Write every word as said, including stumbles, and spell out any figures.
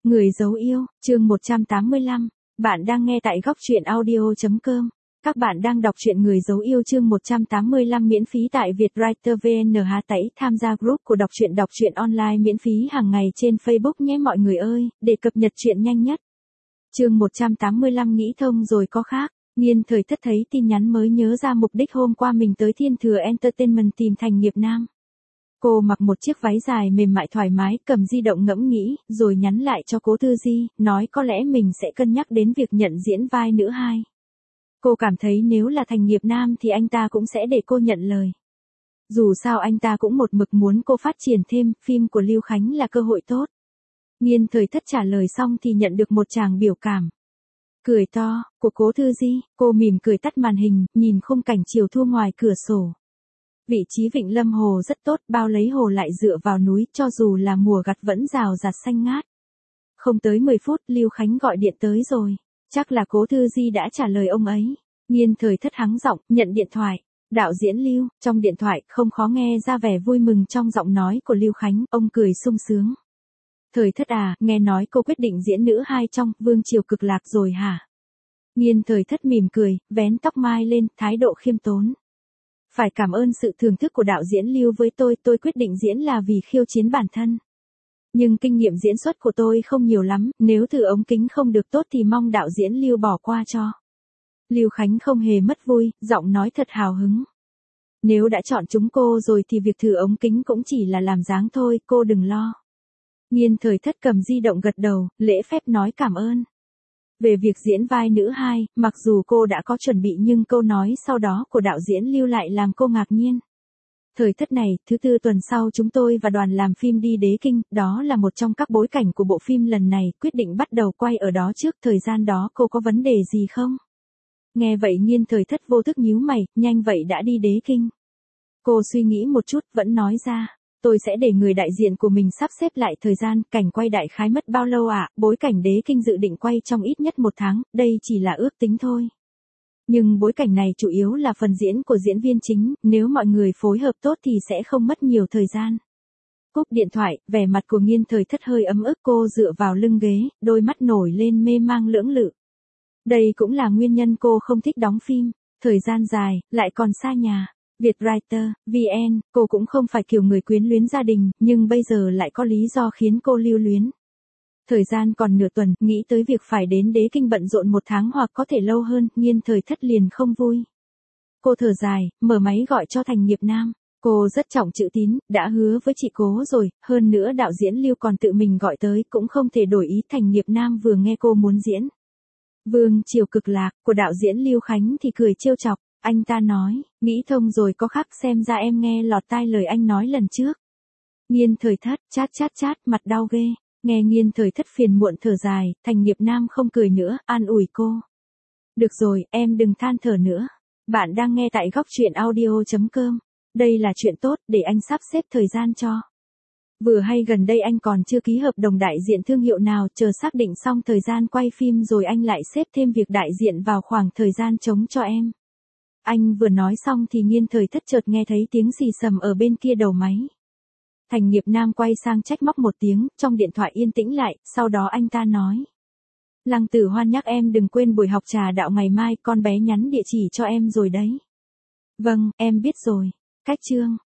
Người dấu yêu, chương một trăm tám mươi lăm. Bạn đang nghe tại góc truyện audio chấm com. Các bạn đang đọc truyện Người dấu yêu chương một trăm tám mươi lăm miễn phí tại Vietwriter vê en H tẩy tham gia group của đọc truyện đọc truyện online miễn phí hàng ngày trên Facebook nhé mọi người ơi, để cập nhật truyện nhanh nhất. Chương một trăm tám mươi lăm nghĩ thông rồi có khác. Nghiên thời thất thấy tin nhắn mới nhớ ra mục đích hôm qua mình tới Thiên Thừa Entertainment tìm Thành Nghiệp Nam. Cô mặc một chiếc váy dài mềm mại thoải mái, cầm di động ngẫm nghĩ, rồi nhắn lại cho Cố Thư Di, nói có lẽ mình sẽ cân nhắc đến việc nhận diễn vai nữ hai. Cô cảm thấy nếu là Thành Nghiệp Nam thì anh ta cũng sẽ để cô nhận lời. Dù sao anh ta cũng một mực muốn cô phát triển thêm, phim của Lưu Khánh là cơ hội tốt. Nghiên thời thất trả lời xong thì nhận được một tràng biểu cảm. Cười to, của Cố Thư Di, cô mỉm cười tắt màn hình, nhìn khung cảnh chiều thu ngoài cửa sổ. Vị trí vịnh Lâm Hồ rất tốt, bao lấy hồ lại dựa vào núi, cho dù là mùa gặt vẫn rào rạt xanh ngát. Không tới mười phút, Lưu Khánh gọi điện tới rồi. Chắc là Cố Thư Di đã trả lời ông ấy. Nghiên thời thất hắng giọng, nhận điện thoại. Đạo diễn Lưu, trong điện thoại, không khó nghe ra vẻ vui mừng trong giọng nói của Lưu Khánh, ông cười sung sướng. Thời thất à, nghe nói cô quyết định diễn nữ hai trong Vương Triều Cực Lạc rồi hả? Nghiên thời thất mỉm cười, vén tóc mai lên, thái độ khiêm tốn. Phải cảm ơn sự thưởng thức của đạo diễn Lưu với tôi, tôi quyết định diễn là vì khiêu chiến bản thân. Nhưng kinh nghiệm diễn xuất của tôi không nhiều lắm, nếu thử ống kính không được tốt thì mong đạo diễn Lưu bỏ qua cho. Lưu Khánh không hề mất vui, giọng nói thật hào hứng. Nếu đã chọn chúng cô rồi thì việc thử ống kính cũng chỉ là làm dáng thôi, cô đừng lo. Nghiên thời thất cầm di động gật đầu, lễ phép nói cảm ơn. Về việc diễn vai nữ hai, mặc dù cô đã có chuẩn bị nhưng câu nói sau đó của đạo diễn Lưu lại làm cô ngạc nhiên. Thời thất này, thứ tư tuần sau chúng tôi và đoàn làm phim đi Đế Kinh, đó là một trong các bối cảnh của bộ phim lần này, quyết định bắt đầu quay ở đó trước, thời gian đó cô có vấn đề gì không? Nghe vậy Nghiên thời thất vô thức nhíu mày, nhanh vậy đã đi Đế Kinh. Cô suy nghĩ một chút, vẫn nói ra. Tôi sẽ để người đại diện của mình sắp xếp lại thời gian, cảnh quay đại khái mất bao lâu ạ? À? Bối cảnh Đế Kinh dự định quay trong ít nhất một tháng, đây chỉ là ước tính thôi. Nhưng bối cảnh này chủ yếu là phần diễn của diễn viên chính, nếu mọi người phối hợp tốt thì sẽ không mất nhiều thời gian. Cúp điện thoại, vẻ mặt của Nghiên thời thất hơi ấm ức, cô dựa vào lưng ghế, đôi mắt nổi lên mê mang lưỡng lự. Đây cũng là nguyên nhân cô không thích đóng phim, thời gian dài, lại còn xa nhà. Vietwriter, vê en, cô cũng không phải kiểu người quyến luyến gia đình, nhưng bây giờ lại có lý do khiến cô lưu luyến. Thời gian còn nửa tuần, nghĩ tới việc phải đến Đế Kinh bận rộn một tháng hoặc có thể lâu hơn, Nghiên thời thất liền không vui. Cô thở dài, mở máy gọi cho Thành Nghiệp Nam. Cô rất trọng chữ tín, đã hứa với chị Cố rồi, hơn nữa đạo diễn Lưu còn tự mình gọi tới, cũng không thể đổi ý. Thành Nghiệp Nam vừa nghe cô muốn diễn Vương Triều Cực Lạc của đạo diễn Lưu Khánh thì cười trêu chọc. Anh ta nói, nghĩ thông rồi có khác, xem ra em nghe lọt tai lời anh nói lần trước. Nghiên thời thất, chát chát chát, mặt đau ghê. Nghe Nghiên thời thất phiền muộn thở dài, Thành Nghiệp Nam không cười nữa, an ủi cô. Được rồi, em đừng than thở nữa. Bạn đang nghe tại góc truyện audio chấm com. Đây là chuyện tốt, để anh sắp xếp thời gian cho. Vừa hay gần đây anh còn chưa ký hợp đồng đại diện thương hiệu nào, chờ xác định xong thời gian quay phim rồi anh lại xếp thêm việc đại diện vào khoảng thời gian trống cho em. Anh vừa nói xong thì Nghiên thời thất chợt nghe thấy tiếng xì xầm ở bên kia đầu máy. Thành Nghiệp Nam quay sang trách móc một tiếng, trong điện thoại yên tĩnh lại, sau đó anh ta nói. Lăng Tử Hoan nhắc em đừng quên buổi học trà đạo ngày mai, con bé nhắn địa chỉ cho em rồi đấy. Vâng, em biết rồi. Cách chương.